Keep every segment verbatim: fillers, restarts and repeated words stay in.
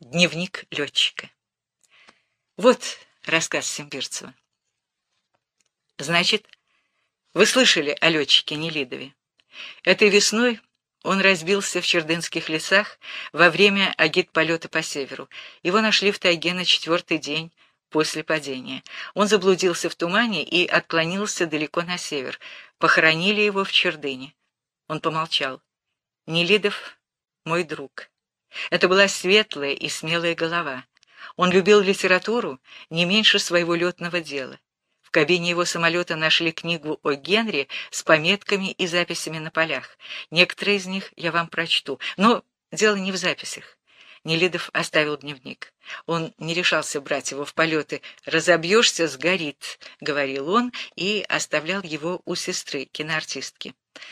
Дневник летчика. Вот рассказ Симбирцева. Значит, вы слышали о летчике Нелидове. Этой весной он разбился в Чердынских лесах во время агитполета по северу. Его нашли в тайге на четвертый день после падения. Он заблудился в тумане и отклонился далеко на север. Похоронили его в Чердыне. Он помолчал. Нелидов — мой друг. Это была светлая и смелая голова. Он любил литературу не меньше своего летного дела. В кабине его самолета нашли книгу о Генри с пометками и записями на полях. Некоторые из них я вам прочту, но дело не в записях. Нелидов оставил дневник. Он не решался брать его в полеты. «Разобьешься, сгорит», — говорил он, и оставлял его у сестры, киноартистки.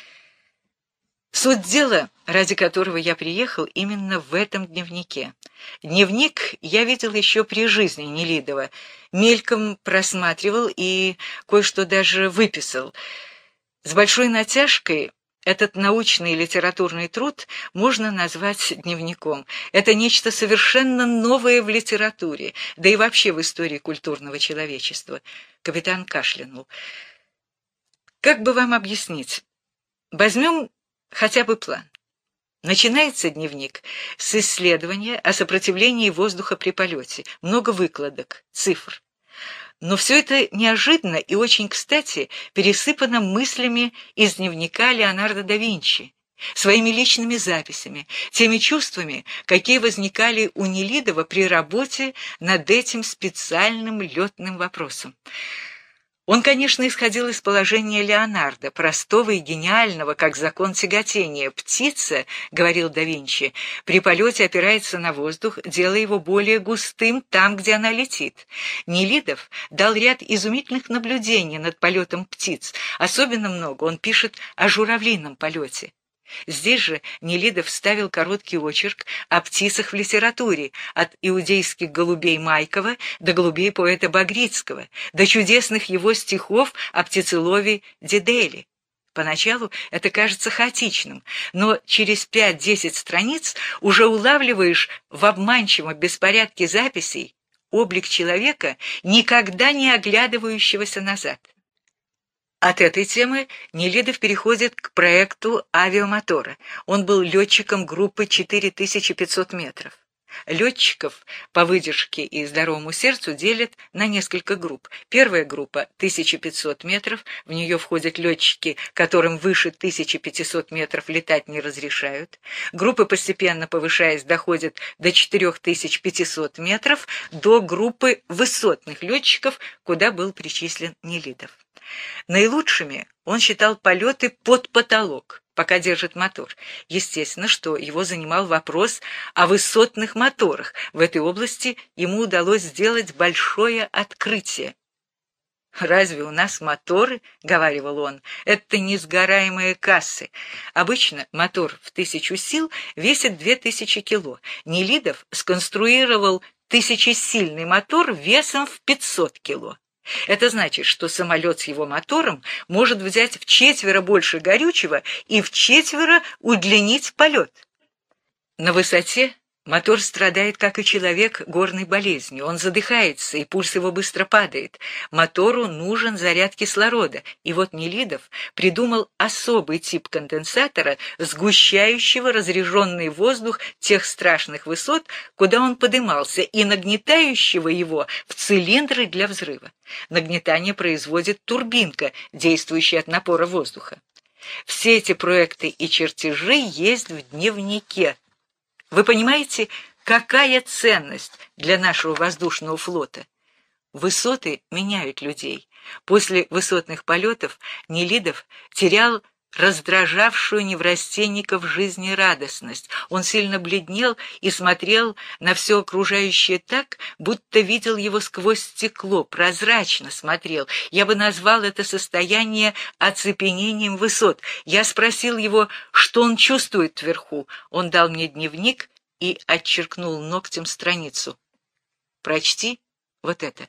Суть дела, ради которого я приехал, именно в этом дневнике. Дневник я видел еще при жизни Нелидова, мельком просматривал и кое-что даже выписал. С большой натяжкой этот научный и литературный труд можно назвать дневником. Это нечто совершенно новое в литературе, да и вообще в истории культурного человечества. Капитан кашлянул. Как бы вам объяснить? Возьмем хотя бы план. Начинается дневник с исследования о сопротивлении воздуха при полете. Много выкладок, цифр. Но все это неожиданно и очень кстати пересыпано мыслями из дневника Леонардо да Винчи, своими личными записями, теми чувствами, какие возникали у Нелидова при работе над этим специальным летным вопросом. Он, конечно, исходил из положения Леонардо, простого и гениального, как закон тяготения. «Птица, — говорил да Винчи, — при полете опирается на воздух, делая его более густым там, где она летит». Нелидов дал ряд изумительных наблюдений над полетом птиц. Особенно много он пишет о журавлином полете. Здесь же Нелидов вставил короткий очерк о птицах в литературе, от иудейских голубей Майкова до голубей поэта Багрицкого, до чудесных его стихов о птицелове Дидели. Поначалу это кажется хаотичным, но через пять-десять страниц уже улавливаешь в обманчивом беспорядке записей облик человека, никогда не оглядывающегося назад. От этой темы Нелидов переходит к проекту авиамотора. Он был летчиком группы четыре тысячи пятьсот метров. Летчиков по выдержке и здоровому сердцу делят на несколько групп. Первая группа — тысяча пятьсот метров, в нее входят летчики, которым выше тысячи пятисот метров летать не разрешают. Группы, постепенно повышаясь, доходят до четырех тысяч пятисот метров, до группы высотных летчиков, куда был причислен Нелидов. Наилучшими он считал полеты под потолок, пока держит мотор. Естественно, что его занимал вопрос о высотных моторах. В этой области ему удалось сделать большое открытие. «Разве у нас моторы, — говаривал он, — это несгораемые кассы? Обычно мотор в тысячу сил весит две тысячи кило. Нелидов сконструировал тысячесильный мотор весом в пятьсот кило. Это значит, что самолет с его мотором может взять вчетверо больше горючего и вчетверо удлинить полет. На высоте мотор страдает, как и человек, горной болезнью. Он задыхается, и пульс его быстро падает. Мотору нужен заряд кислорода. И вот Нелидов придумал особый тип конденсатора, сгущающего разряженный воздух тех страшных высот, куда он подымался, и нагнетающего его в цилиндры для взрыва. Нагнетание производит турбинка, действующая от напора воздуха. Все эти проекты и чертежи есть в дневнике. Вы понимаете, какая ценность для нашего воздушного флота? Высоты меняют людей. После высотных полетов Нелидов терял раздражавшую неврастенников жизнерадостность. Он сильно бледнел и смотрел на все окружающее так, будто видел его сквозь стекло, прозрачно смотрел. Я бы назвал это состояние оцепенением высот. Я спросил его, что он чувствует вверху. Он дал мне дневник и отчеркнул ногтем страницу. «Прочти вот это».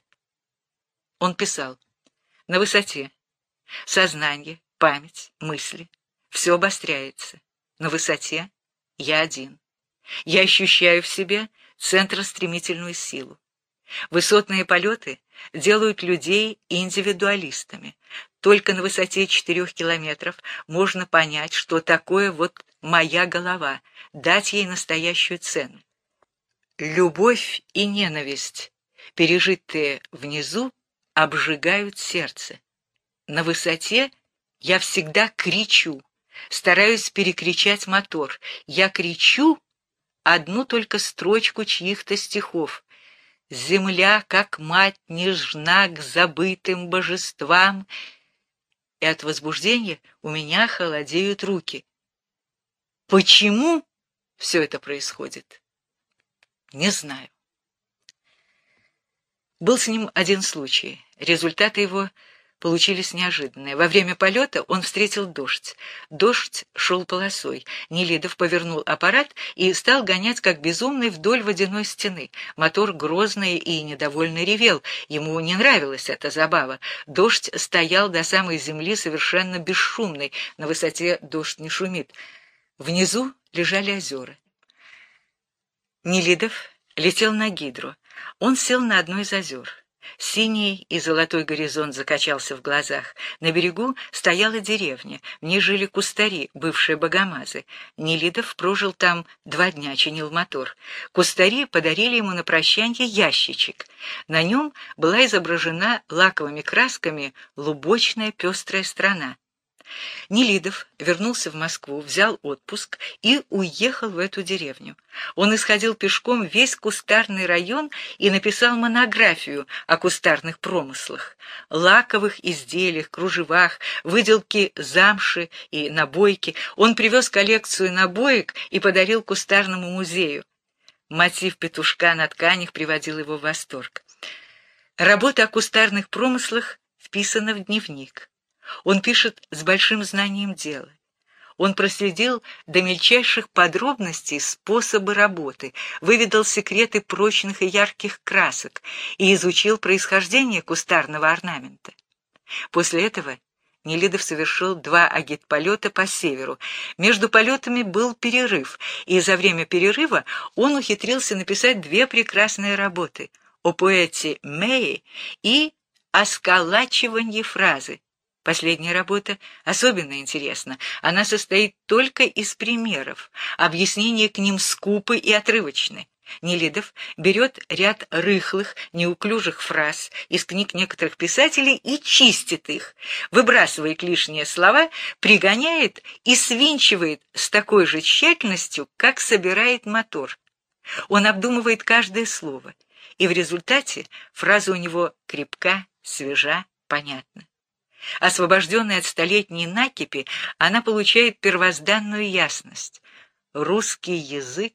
Он писал: «На высоте сознание, память, мысли — все обостряется. На высоте я один. Я ощущаю в себе центростремительную силу. Высотные полеты делают людей индивидуалистами. Только на высоте четырех километров можно понять, что такое вот моя голова, дать ей настоящую цену. Любовь и ненависть, пережитые внизу, обжигают сердце. На высоте я всегда кричу, стараюсь перекричать мотор. Я кричу одну только строчку чьих-то стихов. «Земля, как мать, нежна к забытым божествам», и от возбуждения у меня холодеют руки. Почему все это происходит? Не знаю. Был с ним один случай. Результаты его получились неожиданные. Во время полета он встретил дождь. Дождь шел полосой. Нелидов повернул аппарат и стал гонять как безумный вдоль водяной стены. Мотор грозно и недовольно ревел. Ему не нравилась эта забава. Дождь стоял до самой земли совершенно бесшумный. На высоте дождь не шумит. Внизу лежали озера. Нелидов летел на гидру. Он сел на одно из озер. Синий и золотой горизонт закачался в глазах. На берегу стояла деревня. В ней жили кустари, бывшие богомазы. Нелидов прожил там два дня, чинил мотор. Кустари подарили ему на прощанье ящичек. На нем была изображена лаковыми красками лубочная пестрая страна. Нелидов вернулся в Москву, взял отпуск и уехал в эту деревню. Он исходил пешком весь кустарный район и написал монографию о кустарных промыслах, лаковых изделиях, кружевах, выделке замши и набойки. Он привез коллекцию набоек и подарил кустарному музею. Мотив петушка на тканях приводил его в восторг. Работа о кустарных промыслах вписана в дневник. Он пишет с большим знанием дела. Он проследил до мельчайших подробностей способы работы, выведал секреты прочных и ярких красок и изучил происхождение кустарного орнамента. После этого Нелидов совершил два агитполета по северу. Между полетами был перерыв, и за время перерыва он ухитрился написать две прекрасные работы о поэте Мэе и о сколачивании фразы. Последняя работа особенно интересна. Она состоит только из примеров. Объяснения к ним скупы и отрывочны. Нелидов берет ряд рыхлых, неуклюжих фраз из книг некоторых писателей и чистит их, выбрасывает лишние слова, пригоняет и свинчивает с такой же тщательностью, как собирает мотор. Он обдумывает каждое слово, и в результате фраза у него крепка, свежа, понятна. Освобожденная от столетней накипи, она получает первозданную ясность. Русский язык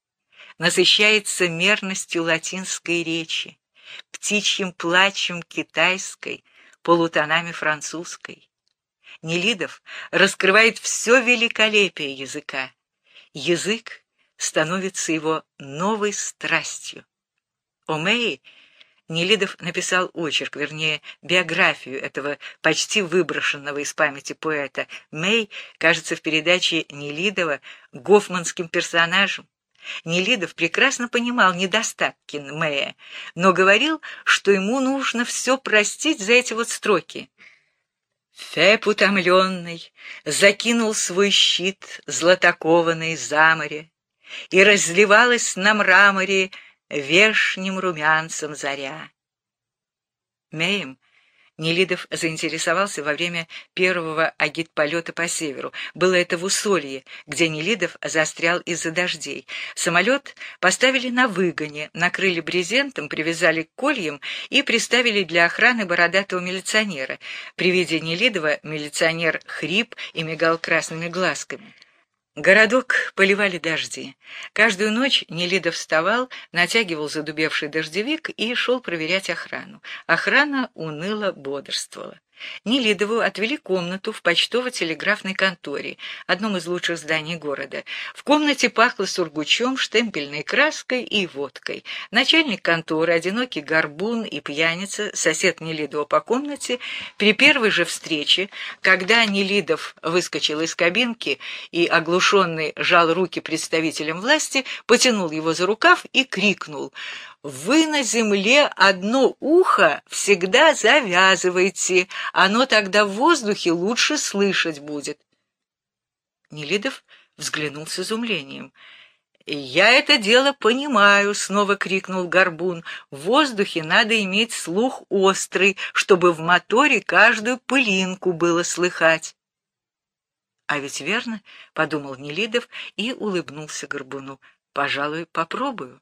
насыщается мерностью латинской речи, птичьим плачем китайской, полутонами французской. Нелидов раскрывает все великолепие языка. Язык становится его новой страстью. О Мэе Нелидов написал очерк, вернее, биографию этого почти выброшенного из памяти поэта. Мэй кажется в передаче Нелидова гофманским персонажем. Нелидов прекрасно понимал недостатки Мэя, но говорил, что ему нужно все простить за эти вот строки. Феб утомленный закинул свой щит златокованный за море, и разливалась на мраморе вешним румянцем заря. Мэем Нелидов заинтересовался во время первого агитполета по северу. Было это в Усолье, где Нелидов застрял из-за дождей. Самолет поставили на выгоне, накрыли брезентом, привязали к кольям и приставили для охраны бородатого милиционера. При виде Нелидова милиционер хрип и мигал красными глазками. Городок поливали дожди. Каждую ночь Нелидов вставал, натягивал задубевший дождевик и шел проверять охрану. Охрана уныло бодрствовала. Нелидову отвели комнату в почтово-телеграфной конторе, одном из лучших зданий города. В комнате пахло сургучом, штемпельной краской и водкой. Начальник конторы, одинокий горбун и пьяница, сосед Нелидова по комнате, при первой же встрече, когда Нелидов выскочил из кабинки и, оглушенный, жал руки представителям власти, потянул его за рукав и крикнул: «Вы на земле одно ухо всегда завязывайте, оно тогда в воздухе лучше слышать будет». Нелидов взглянул с изумлением. «Я это дело понимаю», — снова крикнул горбун. «В воздухе надо иметь слух острый, чтобы в моторе каждую пылинку было слыхать». «А ведь верно», — подумал Нелидов и улыбнулся горбуну. «Пожалуй, попробую».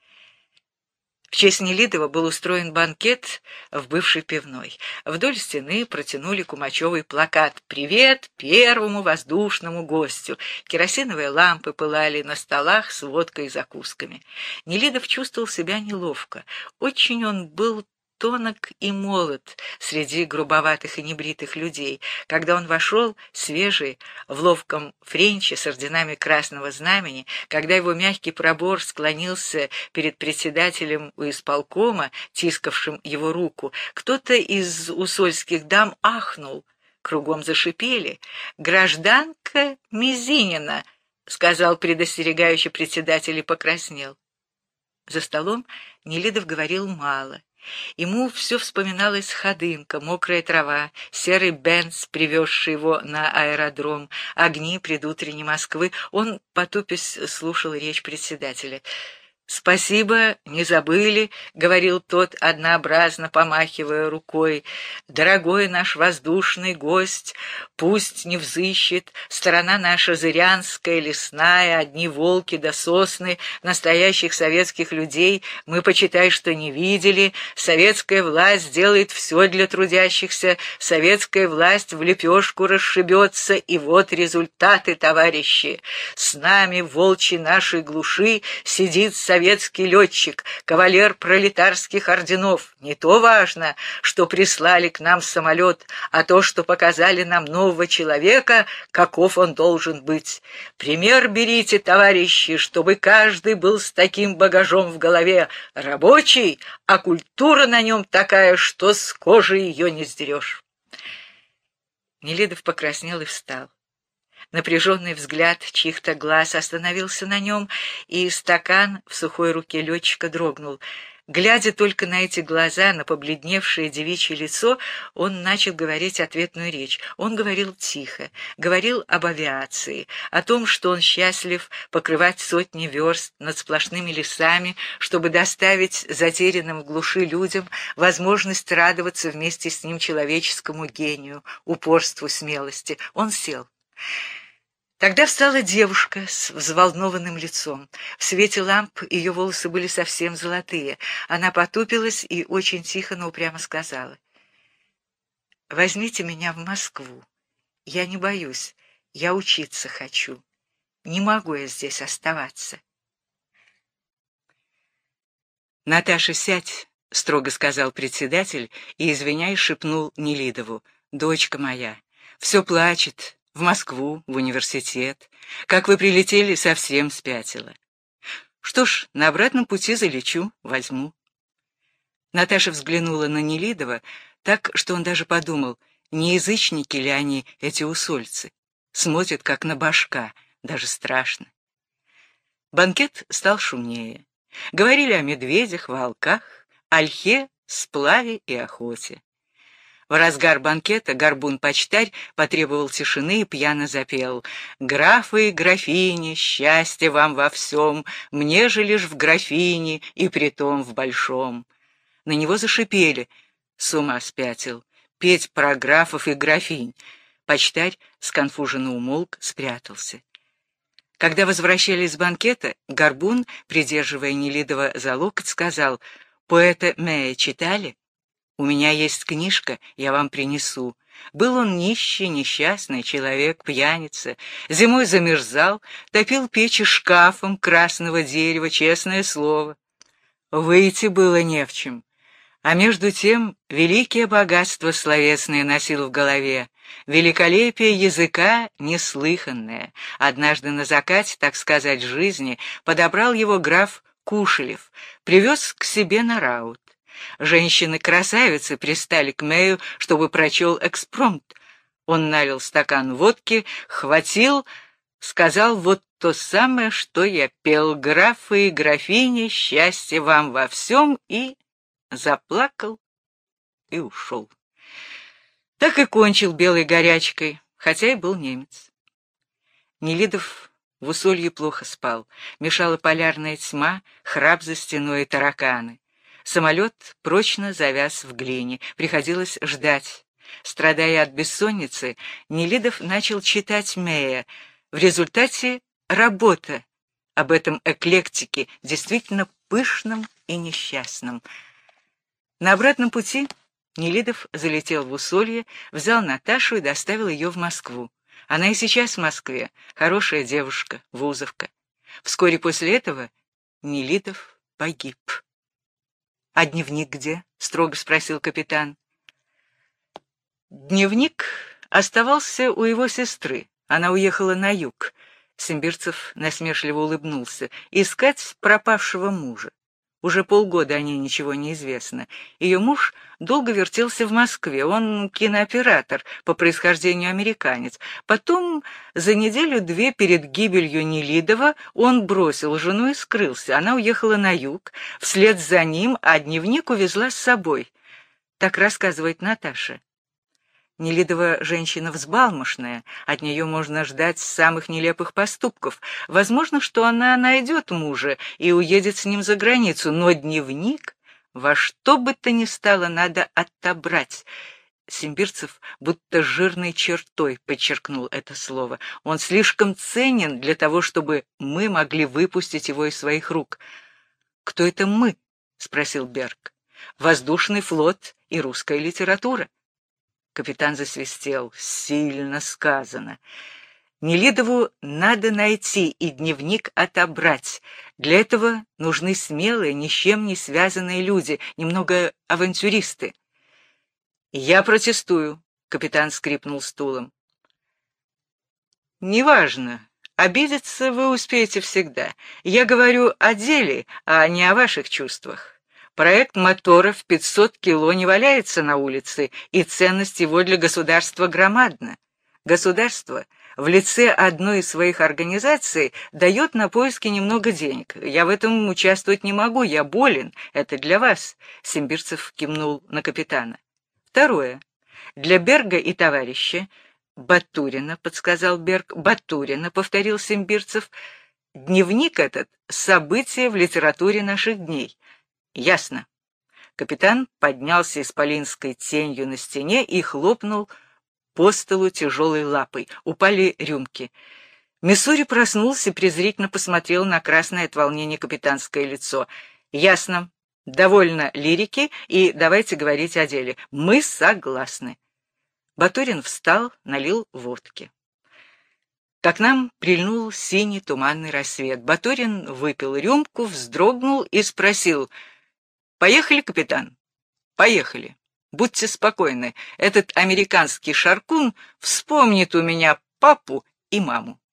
В честь Нелидова был устроен банкет в бывшей пивной. Вдоль стены протянули кумачевый плакат «Привет первому воздушному гостю». Керосиновые лампы пылали на столах с водкой и закусками. Нелидов чувствовал себя неловко. Очень он был тонок и молод среди грубоватых и небритых людей. Когда он вошел, свежий, в ловком френче с орденами Красного Знамени, когда его мягкий пробор склонился перед председателем у исполкома, тискавшим его руку, кто-то из усольских дам ахнул, кругом зашипели. «Гражданка Мизинина», — сказал предостерегающий председатель и покраснел. За столом Нелидов говорил мало. Ему все вспоминалась ходынка, мокрая трава, серый бенц, привезший его на аэродром, огни предутренней Москвы. Он, потупясь, слушал речь председателя. «Спасибо, не забыли», — говорил тот, однообразно помахивая рукой. «Дорогой наш воздушный гость, пусть не взыщет, сторона наша зырянская, лесная, одни волки да сосны, настоящих советских людей мы, почитай, что не видели, советская власть делает все для трудящихся, советская власть в лепешку расшибется, и вот результаты, товарищи. С нами в волчьей нашей глуши сидит советский летчик, кавалер пролетарских орденов. Не то важно, что прислали к нам самолет, а то, что показали нам нового человека, каков он должен быть. Пример берите, товарищи, чтобы каждый был с таким багажом в голове. Рабочий, а культура на нем такая, что с кожи ее не сдерешь». Нелидов покраснел и встал. Напряженный взгляд чьих-то глаз остановился на нем, и стакан в сухой руке летчика дрогнул. Глядя только на эти глаза, на побледневшее девичье лицо, он начал говорить ответную речь. Он говорил тихо, говорил об авиации, о том, что он счастлив покрывать сотни верст над сплошными лесами, чтобы доставить затерянным в глуши людям возможность радоваться вместе с ним человеческому гению, упорству, смелости. Он сел. Тогда встала девушка с взволнованным лицом. В свете ламп ее волосы были совсем золотые. Она потупилась и очень тихо, но упрямо сказала: «Возьмите меня в Москву. Я не боюсь, я учиться хочу. Не могу я здесь оставаться». «Наташа, сядь», — строго сказал председатель и, извиняясь, шепнул Нелидову: «Дочка моя, все плачет. В Москву, в университет. Как вы прилетели, совсем спятила. Что ж, на обратном пути залечу, возьму». Наташа взглянула на Нелидова так, что он даже подумал, не язычники ли они, эти усольцы. Смотрят, как на башка, даже страшно. Банкет стал шумнее. Говорили о медведях, волках, ольхе, сплаве и охоте. В разгар банкета горбун-почтарь потребовал тишины и пьяно запел: «Графы и графини, счастье вам во всем, мне же лишь в графине, и притом в большом». На него зашипели: «С ума спятил, петь про графов и графинь». Почтарь сконфуженно умолк, спрятался. Когда возвращались с банкета, горбун, придерживая Нелидова за локоть, сказал: «Поэта Мэя читали? У меня есть книжка, я вам принесу. Был он нищий, несчастный человек, пьяница. Зимой замерзал, топил печи шкафом красного дерева, честное слово. Выйти было не в чем. А между тем великие богатства словесные носил в голове, великолепие языка неслыханное. Однажды на закате, так сказать, жизни подобрал его граф Кушелев, привез к себе на раут. Женщины-красавицы пристали к Мэю, чтобы прочел экспромт. Он налил стакан водки, хватил, сказал вот то самое, что я пел: графы и графини, счастье вам во всем, и заплакал и ушел. Так и кончил белой горячкой, хотя и был немец. Нелидов в Усолье плохо спал, мешала полярная тьма, храп за стеной и тараканы. Самолет прочно завяз в глине, приходилось ждать. Страдая от бессонницы, Нелидов начал читать Мэя. В результате работа об этом эклектике, действительно пышном и несчастном. На обратном пути Нелидов залетел в Усолье, взял Наташу и доставил ее в Москву. Она и сейчас в Москве, хорошая девушка, вузовка. Вскоре после этого Нелидов погиб. — А дневник где? — строго спросил капитан. Дневник оставался у его сестры. Она уехала на юг. Симбирцев насмешливо улыбнулся. Искать пропавшего мужа. Уже полгода о ней ничего не известно. Ее муж долго вертелся в Москве. Он кинооператор, по происхождению американец. Потом, за неделю-две перед гибелью Нелидова, он бросил жену и скрылся. Она уехала на юг, вслед за ним, а дневник увезла с собой. Так рассказывает Наташа. Нелидова женщина взбалмошная, от нее можно ждать самых нелепых поступков. Возможно, что она найдет мужа и уедет с ним за границу, но дневник во что бы то ни стало надо отобрать. Симбирцев будто жирной чертой подчеркнул это слово. Он слишком ценен для того, чтобы мы могли выпустить его из своих рук. «Кто это мы?» — спросил Берг. «Воздушный флот и русская литература». Капитан засвистел. Сильно сказано. Нелидову надо найти и дневник отобрать. Для этого нужны смелые, ни с чем не связанные люди, немного авантюристы. «Я протестую», — капитан скрипнул стулом. «Неважно. Обидеться вы успеете всегда. Я говорю о деле, а не о ваших чувствах. Проект мотора в пятьсот кило не валяется на улице, и ценность его для государства громадна. Государство в лице одной из своих организаций дает на поиски немного денег. Я в этом участвовать не могу, я болен, это для вас», — Симбирцев кивнул на капитана. «Второе. Для Берга и товарища Батурина», — подсказал Берг. «Батурина», — повторил Симбирцев. «Дневник этот — событие в литературе наших дней». «Ясно». Капитан поднялся исполинской тенью на стене и хлопнул по столу тяжелой лапой. Упали рюмки. Миссури проснулся и презрительно посмотрел на красное от волнения капитанское лицо. «Ясно. Довольно лирики, и давайте говорить о деле. Мы согласны». Батурин встал, налил водки. К окнам прильнул синий туманный рассвет. Батурин выпил рюмку, вздрогнул и спросил: «Поехали, капитан?» «Поехали. Будьте спокойны. Этот американский шаркун вспомнит у меня папу и маму».